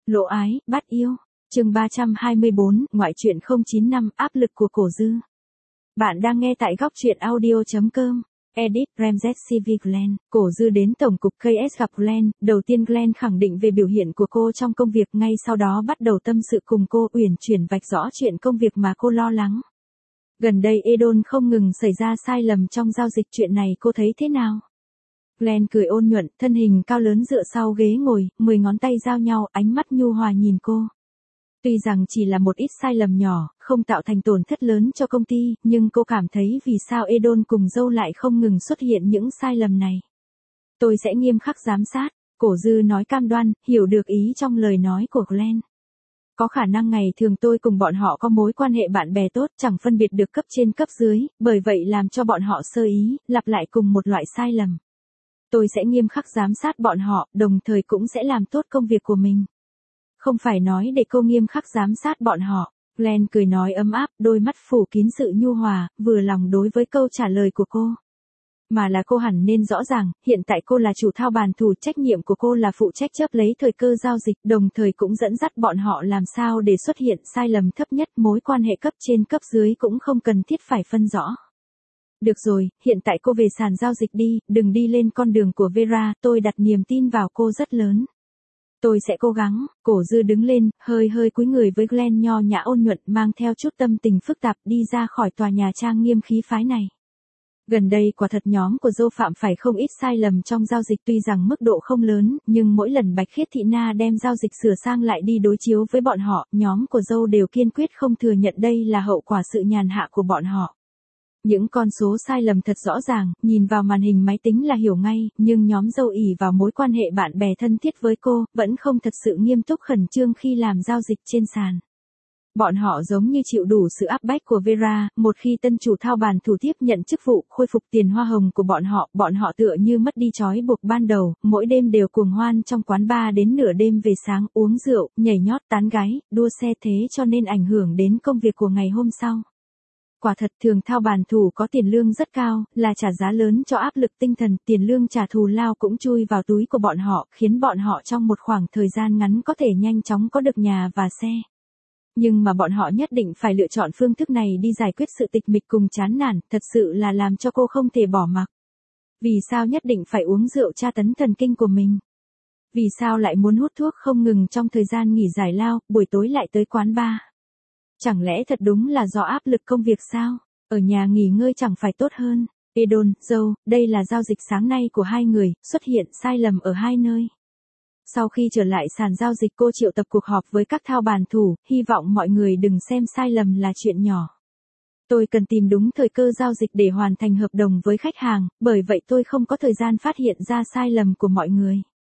Lộ ái, bắt yêu. Chương 324, ngoại truyện 095, áp lực của Cổ Dư. Bạn đang nghe tại góc truyện audio.com. Edit, Ramses CV Glenn. Cổ Dư đến tổng cục KS gặp Glenn, đầu tiên Glenn khẳng định về biểu hiện của cô trong công việc, ngay sau đó bắt đầu tâm sự cùng cô, uyển chuyển vạch rõ chuyện công việc mà cô lo lắng. Gần đây Edon không ngừng xảy ra sai lầm trong giao dịch, chuyện này cô thấy thế nào? Glenn cười ôn nhuận, thân hình cao lớn dựa sau ghế ngồi, 10 ngón tay giao nhau, ánh mắt nhu hòa nhìn cô. Tuy rằng chỉ là một ít sai lầm nhỏ, không tạo thành tổn thất lớn cho công ty, nhưng cô cảm thấy vì sao Edon cùng dâu lại không ngừng xuất hiện những sai lầm này. Tôi sẽ nghiêm khắc giám sát, Cổ Dư nói cam đoan, hiểu được ý trong lời nói của Glenn. Có khả năng ngày thường tôi cùng bọn họ có mối quan hệ bạn bè tốt, chẳng phân biệt được cấp trên cấp dưới, bởi vậy làm cho bọn họ sơ ý, lặp lại cùng một loại sai lầm. Tôi sẽ nghiêm khắc giám sát bọn họ, đồng thời cũng sẽ làm tốt công việc của mình. Không phải nói để cô nghiêm khắc giám sát bọn họ. Glenn cười nói ấm áp, đôi mắt phủ kín sự nhu hòa, vừa lòng đối với câu trả lời của cô. Mà là cô hẳn nên rõ ràng, hiện tại cô là chủ thao bàn thủ, trách nhiệm của cô là phụ trách chớp lấy thời cơ giao dịch, đồng thời cũng dẫn dắt bọn họ làm sao để xuất hiện sai lầm thấp nhất, mối quan hệ cấp trên cấp dưới cũng không cần thiết phải phân rõ. Được rồi, hiện tại cô về sàn giao dịch đi, đừng đi lên con đường của Vera, tôi đặt niềm tin vào cô rất lớn. Tôi sẽ cố gắng. Cổ Dư đứng lên, hơi cúi người với Glenn, nho nhã ôn nhuận, mang theo chút tâm tình phức tạp, đi ra khỏi tòa nhà trang nghiêm khí phái này. Gần đây quả thật nhóm của dâu phạm phải không ít sai lầm trong giao dịch, tuy rằng mức độ không lớn, nhưng mỗi lần Bạch Khiết Thị Na đem giao dịch sửa sang lại đi đối chiếu với bọn họ, nhóm của dâu đều kiên quyết không thừa nhận đây là hậu quả sự nhàn hạ của bọn họ. Những con số sai lầm thật rõ ràng, nhìn vào màn hình máy tính là hiểu ngay, nhưng nhóm dâu ỷ vào mối quan hệ bạn bè thân thiết với cô, vẫn không thật sự nghiêm túc khẩn trương khi làm giao dịch trên sàn. Bọn họ giống như chịu đủ sự áp bách của Vera, một khi tân chủ thao bàn thủ tiếp nhận chức vụ, khôi phục tiền hoa hồng của bọn họ tựa như mất đi trói buộc ban đầu, mỗi đêm đều cuồng hoan trong quán bar đến nửa đêm về sáng, uống rượu, nhảy nhót, tán gái, đua xe, thế cho nên ảnh hưởng đến công việc của ngày hôm sau. Quả thật thường thao bàn thủ có tiền lương rất cao, là trả giá lớn cho áp lực tinh thần, tiền lương trả thù lao cũng chui vào túi của bọn họ, khiến bọn họ trong một khoảng thời gian ngắn có thể nhanh chóng có được nhà và xe. Nhưng mà bọn họ nhất định phải lựa chọn phương thức này đi giải quyết sự tịch mịch cùng chán nản, thật sự là làm cho cô không thể bỏ mặc. Vì sao nhất định phải uống rượu tra tấn thần kinh của mình? Vì sao lại muốn hút thuốc không ngừng trong thời gian nghỉ giải lao, buổi tối lại tới quán bar? Chẳng lẽ thật đúng là do áp lực công việc sao? Ở nhà nghỉ ngơi chẳng phải tốt hơn? Edon, dâu, đây là giao dịch sáng nay của hai người, xuất hiện sai lầm ở hai nơi. Sau khi trở lại sàn giao dịch, cô triệu tập cuộc họp với các thao bàn thủ, hy vọng mọi người đừng xem sai lầm là chuyện nhỏ. Tôi cần tìm đúng thời cơ giao dịch để hoàn thành hợp đồng với khách hàng, bởi vậy tôi không có thời gian phát hiện ra sai lầm của mọi người.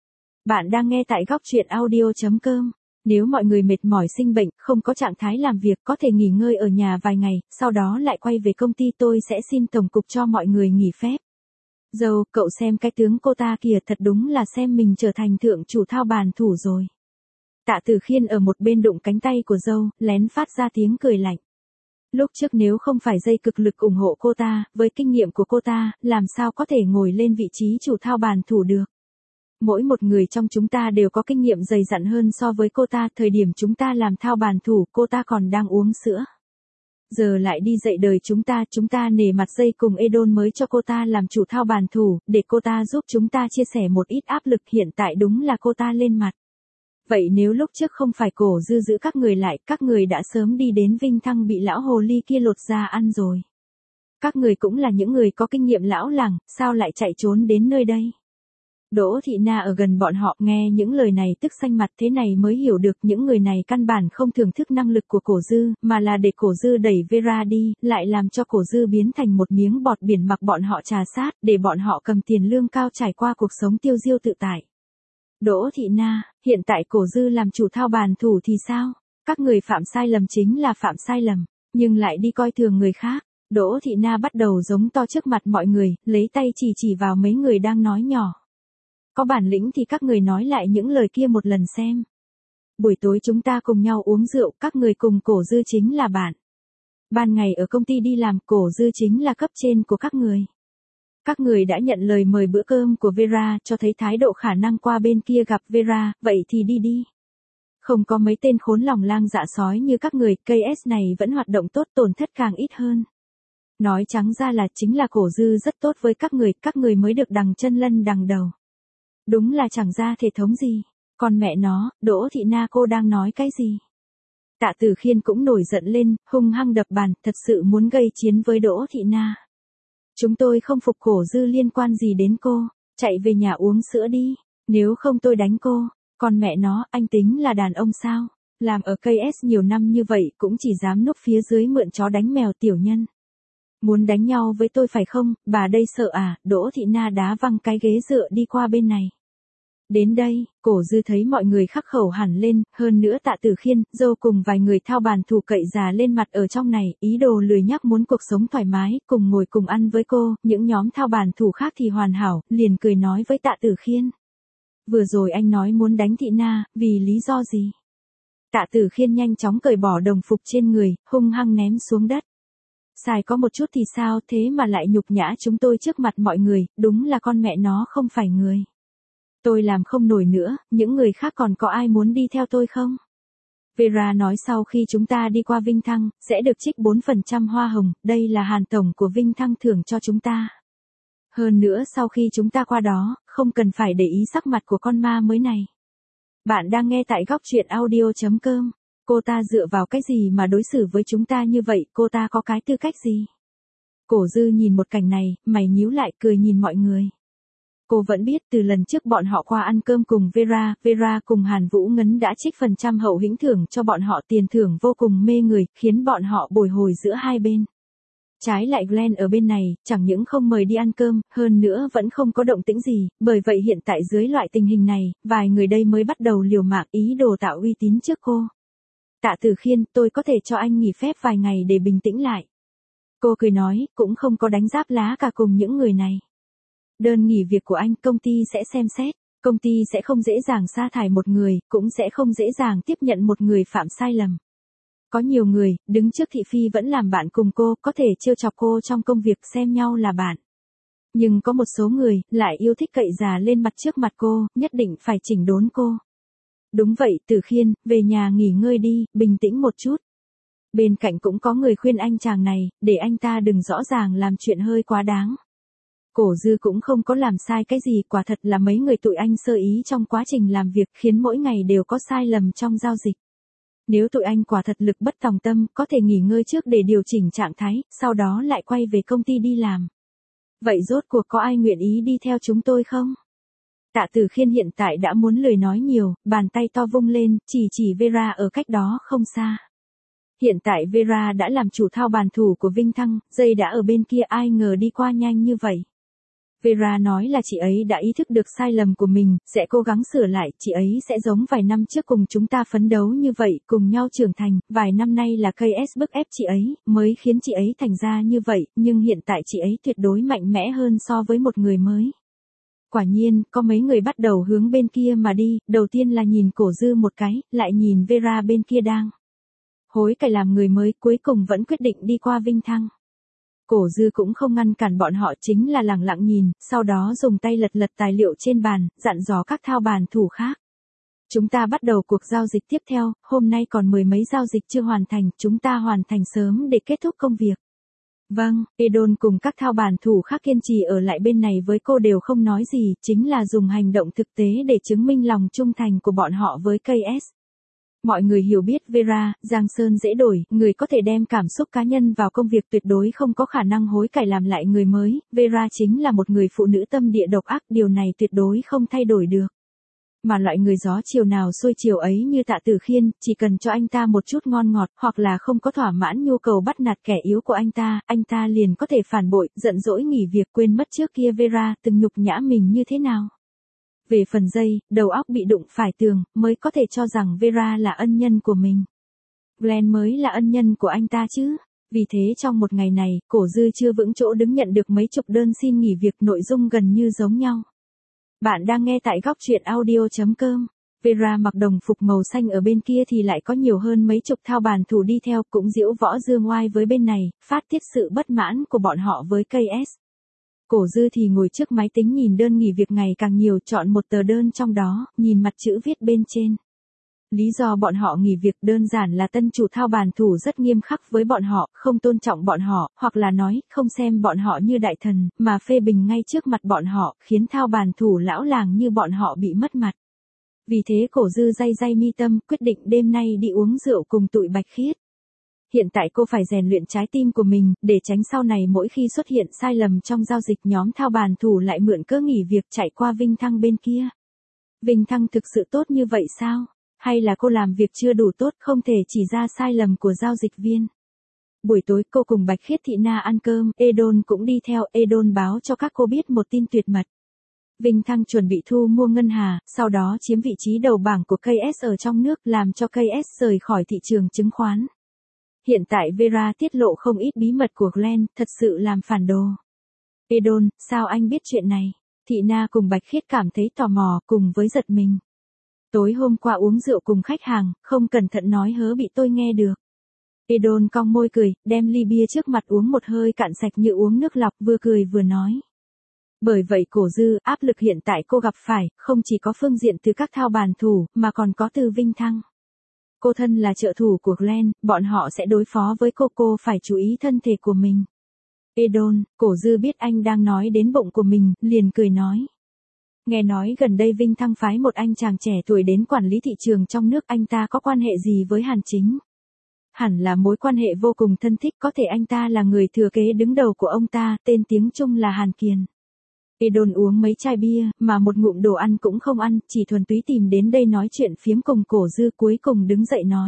Bạn đang nghe tại góc truyện audio.com. Nếu mọi người mệt mỏi sinh bệnh, không có trạng thái làm việc, có thể nghỉ ngơi ở nhà vài ngày, sau đó lại quay về công ty, tôi sẽ xin tổng cục cho mọi người nghỉ phép. Dâu, cậu xem cái tướng cô ta kìa, thật đúng là xem mình trở thành thượng chủ thao bàn thủ rồi. Tạ Tử Khiên ở một bên đụng cánh tay của dâu, lén phát ra tiếng cười lạnh. Lúc trước nếu không phải dây cực lực ủng hộ cô ta, với kinh nghiệm của cô ta, làm sao có thể ngồi lên vị trí chủ thao bàn thủ được. Mỗi một người trong chúng ta đều có kinh nghiệm dày dặn hơn so với cô ta, thời điểm chúng ta làm thao bàn thủ, cô ta còn đang uống sữa. Giờ lại đi dạy đời chúng ta nể mặt dây cùng Edon mới cho cô ta làm chủ thao bàn thủ, để cô ta giúp chúng ta chia sẻ một ít áp lực, hiện tại đúng là cô ta lên mặt. Vậy nếu lúc trước không phải Cổ Dư giữ các người lại, các người đã sớm đi đến Vinh Thăng bị lão hồ ly kia lột da ăn rồi. Các người cũng là những người có kinh nghiệm lão làng, sao lại chạy trốn đến nơi đây? Đỗ Thị Na ở gần bọn họ, nghe những lời này tức xanh mặt, thế này mới hiểu được những người này căn bản không thưởng thức năng lực của Cổ Dư, mà là để Cổ Dư đẩy Vera đi, lại làm cho Cổ Dư biến thành một miếng bọt biển mặc bọn họ trà sát, để bọn họ cầm tiền lương cao trải qua cuộc sống tiêu diêu tự tại. Đỗ Thị Na, hiện tại Cổ Dư làm chủ thao bàn thủ thì sao? Các người phạm sai lầm chính là phạm sai lầm, nhưng lại đi coi thường người khác. Đỗ Thị Na bắt đầu giống to trước mặt mọi người, lấy tay chỉ vào mấy người đang nói nhỏ. Có bản lĩnh thì các người nói lại những lời kia một lần xem. Buổi tối chúng ta cùng nhau uống rượu, các người cùng Cổ Dư chính là bạn. Ban ngày ở công ty đi làm, Cổ Dư chính là cấp trên của các người. Các người đã nhận lời mời bữa cơm của Vera, cho thấy thái độ khả năng qua bên kia gặp Vera, vậy thì đi đi. Không có mấy tên khốn lòng lang dạ sói như các người, KS này vẫn hoạt động tốt, tổn thất càng ít hơn. Nói trắng ra là chính là cổ dư rất tốt với các người mới được đằng chân lân đằng đầu. Đúng là chẳng ra thể thống gì. Còn mẹ nó, Đỗ Thị Na cô đang nói cái gì? Tạ Tử Khiên cũng nổi giận lên, hung hăng đập bàn, thật sự muốn gây chiến với Đỗ Thị Na. Chúng tôi không phục cổ dư liên quan gì đến cô, chạy về nhà uống sữa đi, nếu không tôi đánh cô. Còn mẹ nó, anh tính là đàn ông sao? Làm ở KS nhiều năm như vậy cũng chỉ dám núp phía dưới mượn chó đánh mèo tiểu nhân. Muốn đánh nhau với tôi phải không, bà đây sợ à? Đỗ Thị Na đá văng cái ghế dựa đi qua bên này. Đến đây, cổ dư thấy mọi người khắc khẩu hẳn lên, hơn nữa Tạ Tử Khiên, dâu cùng vài người thao bàn thủ cậy già lên mặt ở trong này, ý đồ lười nhắc muốn cuộc sống thoải mái, cùng ngồi cùng ăn với cô, những nhóm thao bàn thủ khác thì hoàn hảo, liền cười nói với Tạ Tử Khiên. Vừa rồi anh nói muốn đánh Thị Na, vì lý do gì? Tạ Tử Khiên nhanh chóng cởi bỏ đồng phục trên người, hung hăng ném xuống đất. Xài có một chút thì sao, thế mà lại nhục nhã chúng tôi trước mặt mọi người, đúng là con mẹ nó không phải người. Tôi làm không nổi nữa, những người khác còn có ai muốn đi theo tôi không? Vera nói sau khi chúng ta đi qua Vinh Thăng, sẽ được trích 4% hoa hồng, đây là Hàn Tổng của Vinh Thăng thưởng cho chúng ta. Hơn nữa sau khi chúng ta qua đó, không cần phải để ý sắc mặt của con ma mới này. Bạn đang nghe tại góc truyện audio.com. Cô ta dựa vào cái gì mà đối xử với chúng ta như vậy, cô ta có cái tư cách gì? Cổ dư nhìn một cảnh này, mày nhíu lại cười nhìn mọi người. Cô vẫn biết từ lần trước bọn họ qua ăn cơm cùng Vera cùng Hàn Vũ Ngấn đã trích phần trăm hậu hĩnh thưởng cho bọn họ, tiền thưởng vô cùng mê người, khiến bọn họ bồi hồi giữa hai bên. Trái lại Glenn ở bên này, chẳng những không mời đi ăn cơm, hơn nữa vẫn không có động tĩnh gì, bởi vậy hiện tại dưới loại tình hình này, vài người đây mới bắt đầu liều mạng ý đồ tạo uy tín trước cô. Tạ Tử Khiên, tôi có thể cho anh nghỉ phép vài ngày để bình tĩnh lại. Cô cười nói, cũng không có đánh giáp lá cả cùng những người này. Đơn nghỉ việc của anh, công ty sẽ xem xét, công ty sẽ không dễ dàng sa thải một người, cũng sẽ không dễ dàng tiếp nhận một người phạm sai lầm. Có nhiều người, đứng trước thị phi vẫn làm bạn cùng cô, có thể trêu chọc cô trong công việc xem nhau là bạn. Nhưng có một số người, lại yêu thích cậy già lên mặt trước mặt cô, nhất định phải chỉnh đốn cô. Đúng vậy, Tử Khiên, về nhà nghỉ ngơi đi, bình tĩnh một chút. Bên cạnh cũng có người khuyên anh chàng này, để anh ta đừng rõ ràng làm chuyện hơi quá đáng. Cổ dư cũng không có làm sai cái gì, quả thật là mấy người tụi anh sơ ý trong quá trình làm việc khiến mỗi ngày đều có sai lầm trong giao dịch. Nếu tụi anh quả thật lực bất tòng tâm, có thể nghỉ ngơi trước để điều chỉnh trạng thái, sau đó lại quay về công ty đi làm. Vậy rốt cuộc có ai nguyện ý đi theo chúng tôi không? Tạ Tử Khiên hiện tại đã muốn lười nói nhiều, bàn tay to vung lên, chỉ Vera ở cách đó không xa. Hiện tại Vera đã làm chủ thao bàn thủ của Vinh Thăng, dây đã ở bên kia, ai ngờ đi qua nhanh như vậy. Vera nói là chị ấy đã ý thức được sai lầm của mình, sẽ cố gắng sửa lại, chị ấy sẽ giống vài năm trước cùng chúng ta phấn đấu như vậy, cùng nhau trưởng thành, vài năm nay là KS bức ép chị ấy, mới khiến chị ấy thành ra như vậy, nhưng hiện tại chị ấy tuyệt đối mạnh mẽ hơn so với một người mới. Quả nhiên, có mấy người bắt đầu hướng bên kia mà đi, đầu tiên là nhìn cổ dư một cái, lại nhìn Vera bên kia đang hối cải làm người mới, cuối cùng vẫn quyết định đi qua Vinh Thăng. Cổ dư cũng không ngăn cản bọn họ, chính là lẳng lặng nhìn, sau đó dùng tay lật tài liệu trên bàn, dặn dò các thao bàn thủ khác. Chúng ta bắt đầu cuộc giao dịch tiếp theo, hôm nay còn 10 mấy giao dịch chưa hoàn thành, chúng ta hoàn thành sớm để kết thúc công việc. Vâng, Edon cùng các thao bàn thủ khác kiên trì ở lại bên này với cô đều không nói gì, chính là dùng hành động thực tế để chứng minh lòng trung thành của bọn họ với KS. Mọi người hiểu biết Vera, Giang Sơn dễ đổi, người có thể đem cảm xúc cá nhân vào công việc tuyệt đối không có khả năng hối cải làm lại người mới, Vera chính là một người phụ nữ tâm địa độc ác, điều này tuyệt đối không thay đổi được. Mà loại người gió chiều nào xuôi chiều ấy như Tạ Tử Khiên, chỉ cần cho anh ta một chút ngon ngọt, hoặc là không có thỏa mãn nhu cầu bắt nạt kẻ yếu của anh ta liền có thể phản bội, giận dỗi nghỉ việc, quên mất trước kia Vera từng nhục nhã mình như thế nào. Về phần dây, đầu óc bị đụng phải tường, mới có thể cho rằng Vera là ân nhân của mình. Glenn mới là ân nhân của anh ta chứ. Vì thế trong một ngày này, cổ dư chưa vững chỗ đứng nhận được mấy chục đơn xin nghỉ việc, nội dung gần như giống nhau. Bạn đang nghe tại góc truyện audio.com. Vera mặc đồng phục màu xanh, ở bên kia thì lại có nhiều hơn mấy chục thao bàn thủ đi theo, cũng diễu võ dương oai với bên này, phát tiết sự bất mãn của bọn họ với KS. Cổ dư thì ngồi trước máy tính nhìn đơn nghỉ việc ngày càng nhiều, chọn một tờ đơn trong đó, nhìn mặt chữ viết bên trên. Lý do bọn họ nghỉ việc đơn giản là tân chủ thao bàn thủ rất nghiêm khắc với bọn họ, không tôn trọng bọn họ, hoặc là nói, không xem bọn họ như đại thần, mà phê bình ngay trước mặt bọn họ, khiến thao bàn thủ lão làng như bọn họ bị mất mặt. Vì thế Cổ Dư day day mi tâm, quyết định đêm nay đi uống rượu cùng tụi Bạch Khiết. Hiện tại cô phải rèn luyện trái tim của mình, để tránh sau này mỗi khi xuất hiện sai lầm trong giao dịch nhóm thao bàn thủ lại mượn cớ nghỉ việc chạy qua Vinh Thăng bên kia. Vinh Thăng thực sự tốt như vậy sao? Hay là cô làm việc chưa đủ tốt không thể chỉ ra sai lầm của giao dịch viên? Buổi tối cô cùng Bạch Khiết Thị Na ăn cơm, Edon cũng đi theo, Edon báo cho các cô biết một tin tuyệt mật. Vinh Thăng chuẩn bị thu mua ngân hà, sau đó chiếm vị trí đầu bảng của KS ở trong nước làm cho KS rời khỏi thị trường chứng khoán. Hiện tại Vera tiết lộ không ít bí mật của Glenn, thật sự làm phản đồ. Edon, sao anh biết chuyện này? Thị Na cùng Bạch Khiết cảm thấy tò mò cùng với giật mình. Tối hôm qua uống rượu cùng khách hàng, không cẩn thận nói hớ bị tôi nghe được. Edon cong môi cười, đem ly bia trước mặt uống một hơi cạn sạch như uống nước lọc, vừa cười vừa nói. Bởi vậy Cổ Dư, áp lực hiện tại cô gặp phải, không chỉ có phương diện từ các thao bàn thủ, mà còn có từ Vinh Thăng. Cô thân là trợ thủ của Glenn, bọn họ sẽ đối phó với cô phải chú ý thân thể của mình. Edon, Cổ Dư biết anh đang nói đến bụng của mình, liền cười nói. Nghe nói gần đây Vinh Thăng phái một anh chàng trẻ tuổi đến quản lý thị trường trong nước, anh ta có quan hệ gì với Hàn Chính? Hẳn là mối quan hệ vô cùng thân thích, có thể anh ta là người thừa kế đứng đầu của ông ta, tên tiếng Trung là Hàn Kiền. Edon uống mấy chai bia, mà một ngụm đồ ăn cũng không ăn, chỉ thuần túy tìm đến đây nói chuyện phiếm cùng Cổ Dư, cuối cùng đứng dậy nói.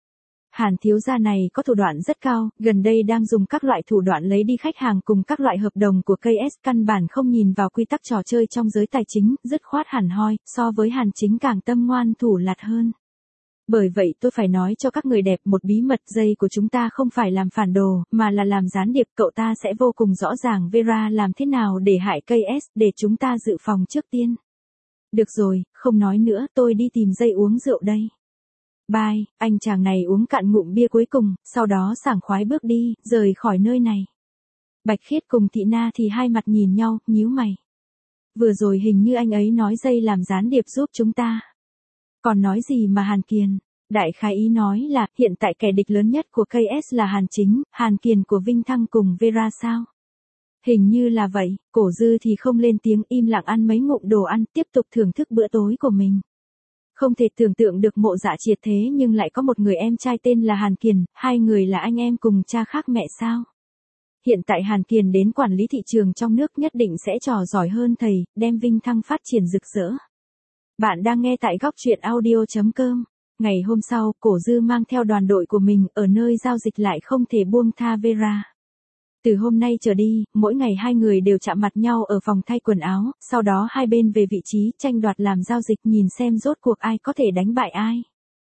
Hàn thiếu gia này có thủ đoạn rất cao, gần đây đang dùng các loại thủ đoạn lấy đi khách hàng cùng các loại hợp đồng của KS, căn bản không nhìn vào quy tắc trò chơi trong giới tài chính, dứt khoát hẳn hoi, so với Hàn Chính càng tâm ngoan thủ lạt hơn. Bởi vậy tôi phải nói cho các người đẹp một bí mật, dây của chúng ta không phải làm phản đồ, mà là làm gián điệp, cậu ta sẽ vô cùng rõ ràng Vera làm thế nào để hại KS, để chúng ta dự phòng trước tiên. Được rồi, không nói nữa, tôi đi tìm dây uống rượu đây. Bye, anh chàng này uống cạn ngụm bia cuối cùng, sau đó sảng khoái bước đi, rời khỏi nơi này. Bạch Khiết cùng Thị Na thì hai mặt nhìn nhau, nhíu mày. Vừa rồi hình như anh ấy nói dây làm gián điệp giúp chúng ta. Còn nói gì mà Hàn Kiền? Đại khái ý nói là, hiện tại kẻ địch lớn nhất của KS là Hàn Chính, Hàn Kiền của Vinh Thăng cùng Vera sao? Hình như là vậy, Cổ Dư thì không lên tiếng, im lặng ăn mấy ngụm đồ ăn, tiếp tục thưởng thức bữa tối của mình. Không thể tưởng tượng được Mộ Dạ Triệt thế nhưng lại có một người em trai tên là Hàn Kiền, hai người là anh em cùng cha khác mẹ sao? Hiện tại Hàn Kiền đến quản lý thị trường trong nước nhất định sẽ trò giỏi hơn thầy, đem Vinh Thăng phát triển rực rỡ. Bạn đang nghe tại góc truyện audio.com. Ngày hôm sau, Cổ Dư mang theo đoàn đội của mình ở nơi giao dịch lại không thể buông tha Vera. Từ hôm nay trở đi, mỗi ngày hai người đều chạm mặt nhau ở phòng thay quần áo, sau đó hai bên về vị trí tranh đoạt làm giao dịch, nhìn xem rốt cuộc ai có thể đánh bại ai.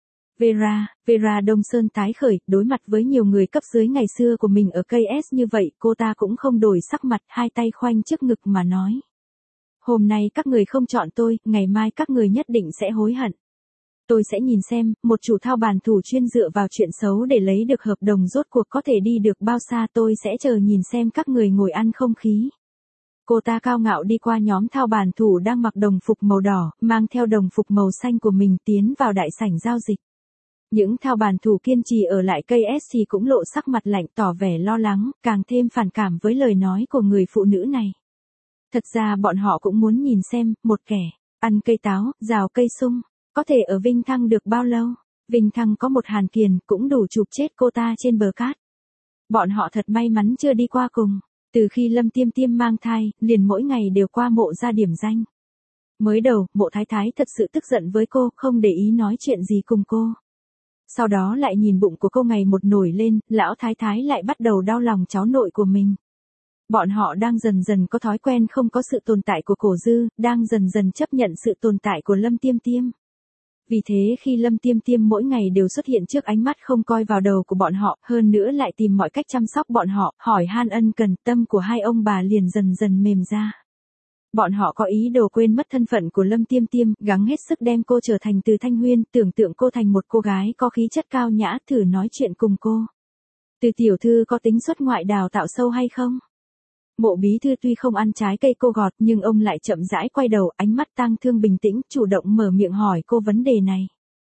Vera Đông Sơn tái khởi, đối mặt với nhiều người cấp dưới ngày xưa của mình ở KS như vậy, cô ta cũng không đổi sắc mặt, hai tay khoanh trước ngực mà nói. Hôm nay các người không chọn tôi, ngày mai các người nhất định sẽ hối hận. Tôi sẽ nhìn xem, một chủ thao bàn thủ chuyên dựa vào chuyện xấu để lấy được hợp đồng rốt cuộc có thể đi được bao xa, tôi sẽ chờ nhìn xem các người ngồi ăn không khí. Cô ta cao ngạo đi qua nhóm thao bàn thủ đang mặc đồng phục màu đỏ, mang theo đồng phục màu xanh của mình tiến vào đại sảnh giao dịch. Những thao bàn thủ kiên trì ở lại KS thì cũng lộ sắc mặt lạnh, tỏ vẻ lo lắng, càng thêm phản cảm với lời nói của người phụ nữ này. Thật ra bọn họ cũng muốn nhìn xem, một kẻ ăn cây táo, rào cây sung, có thể ở Vinh Thăng được bao lâu. Vinh Thăng có một Hàn Kiền cũng đủ chụp chết cô ta trên bờ cát. Bọn họ thật may mắn chưa đi qua cùng. Từ khi Lâm Tiêm Tiêm mang thai, liền mỗi ngày đều qua Mộ ra điểm danh. Mới đầu, Mộ Thái Thái thật sự tức giận với cô, không để ý nói chuyện gì cùng cô. Sau đó lại nhìn bụng của cô ngày một nổi lên, lão Thái Thái lại bắt đầu đau lòng cháu nội của mình. Bọn họ đang dần dần có thói quen không có sự tồn tại của Cổ Dư, đang dần dần chấp nhận sự tồn tại của Lâm Tiêm Tiêm. Vì thế khi Lâm Tiêm Tiêm mỗi ngày đều xuất hiện trước ánh mắt không coi vào đầu của bọn họ, hơn nữa lại tìm mọi cách chăm sóc bọn họ, hỏi han ân cần, tâm của hai ông bà liền dần dần mềm ra. Bọn họ có ý đồ quên mất thân phận của Lâm Tiêm Tiêm, gắng hết sức đem cô trở thành Từ Thanh Huyên, tưởng tượng cô thành một cô gái có khí chất cao nhã, thử nói chuyện cùng cô. Từ tiểu thư có tính xuất ngoại đào tạo sâu hay không? Mộ bí thư tuy không ăn trái cây cô gọt nhưng ông lại chậm rãi quay đầu, ánh mắt tang thương bình tĩnh, chủ động mở miệng hỏi cô vấn đề này.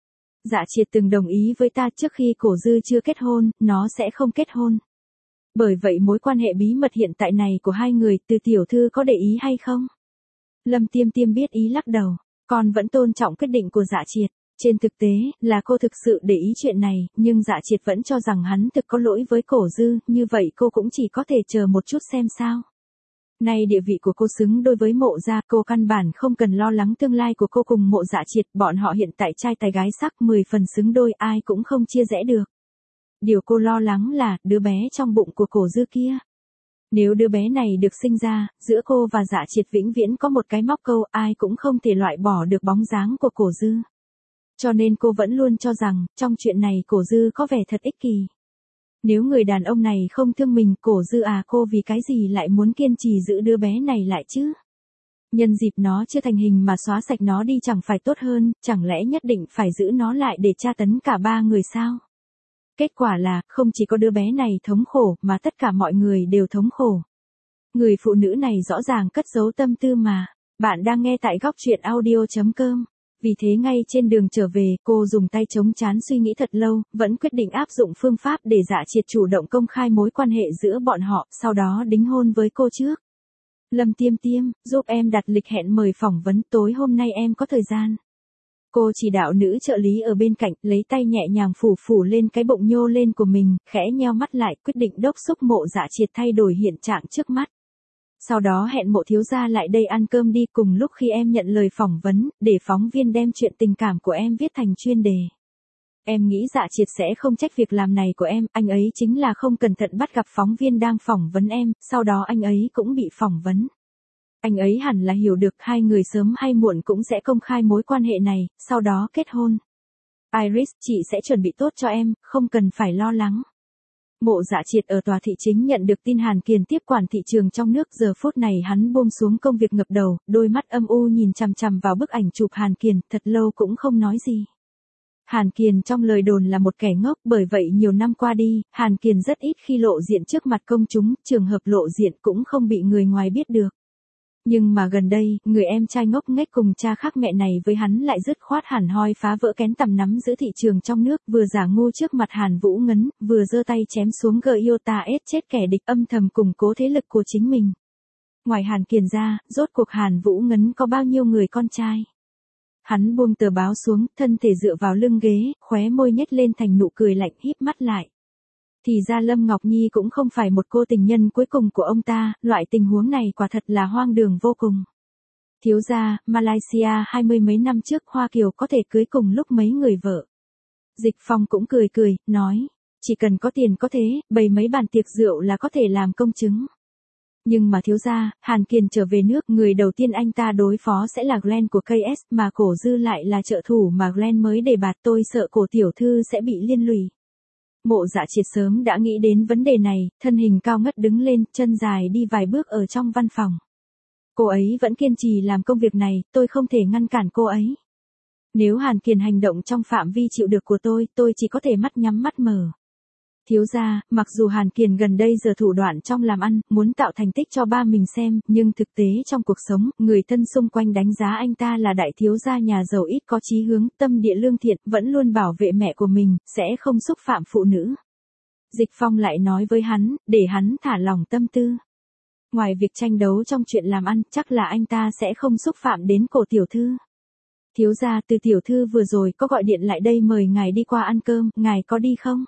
Dạ Triệt từng đồng ý với ta trước khi Cổ Dư chưa kết hôn, nó sẽ không kết hôn. Bởi vậy mối quan hệ bí mật hiện tại này của hai người, Từ tiểu thư có để ý hay không? Lâm Tiêm Tiêm biết ý lắc đầu, con vẫn tôn trọng quyết định của Dạ Triệt. Trên thực tế, là cô thực sự để ý chuyện này, nhưng Dạ Triệt vẫn cho rằng hắn thực có lỗi với Cổ Dư, như vậy cô cũng chỉ có thể chờ một chút xem sao. Nay địa vị của cô xứng đôi với Mộ gia, cô căn bản không cần lo lắng tương lai của cô cùng Mộ Dạ Triệt, bọn họ hiện tại trai tài gái sắc 10 phần xứng đôi, ai cũng không chia rẽ được. Điều cô lo lắng là, đứa bé trong bụng của Cổ Dư kia. Nếu đứa bé này được sinh ra, giữa cô và Dạ Triệt vĩnh viễn có một cái móc câu, ai cũng không thể loại bỏ được bóng dáng của Cổ Dư. Cho nên cô vẫn luôn cho rằng, trong chuyện này Cổ Dư có vẻ thật ích kỷ. Nếu người đàn ông này không thương mình, Cổ Dư à, cô vì cái gì lại muốn kiên trì giữ đứa bé này lại chứ? Nhân dịp nó chưa thành hình mà xóa sạch nó đi chẳng phải tốt hơn, chẳng lẽ nhất định phải giữ nó lại để tra tấn cả ba người sao? Kết quả là, không chỉ có đứa bé này thống khổ, mà tất cả mọi người đều thống khổ. Người phụ nữ này rõ ràng cất giấu tâm tư mà. Bạn đang nghe tại góc truyện audio.com. Vì thế ngay trên đường trở về, cô dùng tay chống trán suy nghĩ thật lâu, vẫn quyết định áp dụng phương pháp để Dạ Triệt chủ động công khai mối quan hệ giữa bọn họ, sau đó đính hôn với cô trước. Lâm Tiêm Tiêm, giúp em đặt lịch hẹn mời phỏng vấn, tối hôm nay em có thời gian. Cô chỉ đạo nữ trợ lý ở bên cạnh, lấy tay nhẹ nhàng phủ lên cái bụng nhô lên của mình, khẽ nheo mắt lại, quyết định đốc thúc Mộ Dạ Triệt thay đổi hiện trạng trước mắt. Sau đó hẹn Mộ thiếu gia lại đây ăn cơm đi, cùng lúc khi em nhận lời phỏng vấn, để phóng viên đem chuyện tình cảm của em viết thành chuyên đề. Em nghĩ Dạ Triệt sẽ không trách việc làm này của em, anh ấy chính là không cẩn thận bắt gặp phóng viên đang phỏng vấn em, sau đó anh ấy cũng bị phỏng vấn. Anh ấy hẳn là hiểu được hai người sớm hay muộn cũng sẽ công khai mối quan hệ này, sau đó kết hôn. Iris, chị sẽ chuẩn bị tốt cho em, không cần phải lo lắng. Mộ Dạ Triệt ở tòa thị chính nhận được tin Hàn Kiền tiếp quản thị trường trong nước, giờ phút này hắn buông xuống công việc ngập đầu, đôi mắt âm u nhìn chằm chằm vào bức ảnh chụp Hàn Kiền, thật lâu cũng không nói gì. Hàn Kiền trong lời đồn là một kẻ ngốc, bởi vậy nhiều năm qua đi, Hàn Kiền rất ít khi lộ diện trước mặt công chúng, trường hợp lộ diện cũng không bị người ngoài biết được. Nhưng mà gần đây, người em trai ngốc nghếch cùng cha khác mẹ này với hắn lại dứt khoát hẳn hoi phá vỡ kén tầm nắm giữ thị trường trong nước, vừa giả ngu trước mặt Hàn Vũ Ngấn, vừa giơ tay chém xuống Gyota ết chết kẻ địch, âm thầm củng cố thế lực của chính mình. Ngoài Hàn Kiền ra, rốt cuộc Hàn Vũ Ngấn có bao nhiêu người con trai? Hắn buông tờ báo xuống, thân thể dựa vào lưng ghế, khóe môi nhếch lên thành nụ cười lạnh, híp mắt lại. Thì ra Lâm Ngọc Nhi cũng không phải một cô tình nhân cuối cùng của ông ta, loại tình huống này quả thật là hoang đường vô cùng. Thiếu gia, Malaysia 20 mấy năm trước Hoa Kiều có thể cưới cùng lúc mấy người vợ. Dịch Phong cũng cười, nói, chỉ cần có tiền có thế, bày mấy bàn tiệc rượu là có thể làm công chứng. Nhưng mà thiếu gia, Hàn Kiền trở về nước, người đầu tiên anh ta đối phó sẽ là Glenn của KS, mà Cổ Dư lại là trợ thủ mà Glenn mới đề bạt, tôi sợ Cổ tiểu thư sẽ bị liên lụy. Mộ Dạ Triệt sớm đã nghĩ đến vấn đề này, thân hình cao ngất đứng lên, chân dài đi vài bước ở trong văn phòng. Cô ấy vẫn kiên trì làm công việc này, tôi không thể ngăn cản cô ấy. Nếu Hàn Kiền hành động trong phạm vi chịu được của tôi chỉ có thể mắt nhắm mắt mở. Thiếu gia, mặc dù Hàn Kiền gần đây giờ thủ đoạn trong làm ăn, muốn tạo thành tích cho ba mình xem, nhưng thực tế trong cuộc sống, người thân xung quanh đánh giá anh ta là đại thiếu gia nhà giàu ít có chí hướng, tâm địa lương thiện, vẫn luôn bảo vệ mẹ của mình, sẽ không xúc phạm phụ nữ. Dịch Phong lại nói với hắn, để hắn thả lỏng tâm tư. Ngoài việc tranh đấu trong chuyện làm ăn, chắc là anh ta sẽ không xúc phạm đến Cổ tiểu thư. Thiếu gia, Từ tiểu thư vừa rồi có gọi điện lại đây mời ngài đi qua ăn cơm, ngài có đi không?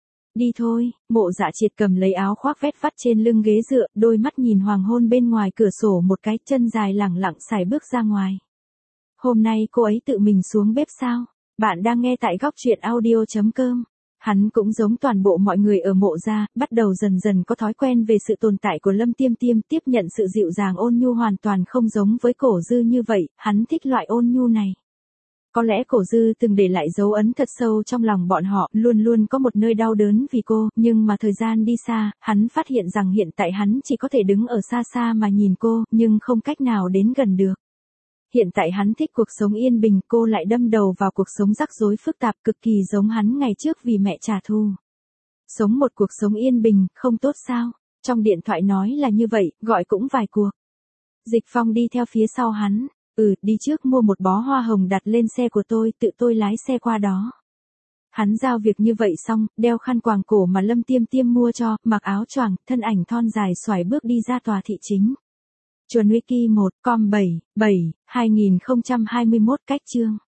Đi thôi. Mộ Dạ Triệt cầm lấy áo khoác vét vắt trên lưng ghế dựa, đôi mắt nhìn hoàng hôn bên ngoài cửa sổ một cái, chân dài lẳng lặng sải bước ra ngoài. Hôm nay cô ấy tự mình xuống bếp sao? Bạn đang nghe tại góc truyện audio.com. Hắn cũng giống toàn bộ mọi người ở Mộ gia, bắt đầu dần dần có thói quen về sự tồn tại của Lâm Tiêm Tiêm, tiếp nhận sự dịu dàng ôn nhu hoàn toàn không giống với Cổ Dư như vậy, hắn thích loại ôn nhu này. Có lẽ Cổ Dư từng để lại dấu ấn thật sâu trong lòng bọn họ, luôn luôn có một nơi đau đớn vì cô, nhưng mà thời gian đi xa, hắn phát hiện rằng hiện tại hắn chỉ có thể đứng ở xa xa mà nhìn cô, nhưng không cách nào đến gần được. Hiện tại hắn thích cuộc sống yên bình, cô lại đâm đầu vào cuộc sống rắc rối phức tạp, cực kỳ giống hắn ngày trước vì mẹ trả thù. Sống một cuộc sống yên bình, không tốt sao? Trong điện thoại nói là như vậy, gọi cũng vài cuộc. Dịch Phong đi theo phía sau hắn. Đi trước mua một bó hoa hồng đặt lên xe của tôi, tự tôi lái xe qua đó. Hắn giao việc như vậy xong, đeo khăn quàng cổ mà Lâm Tiêm Tiêm mua cho, mặc áo choàng, thân ảnh thon dài xoài bước đi ra tòa thị chính. Chuẩn Wiki 1, com 7, 7, 2021 cách chương.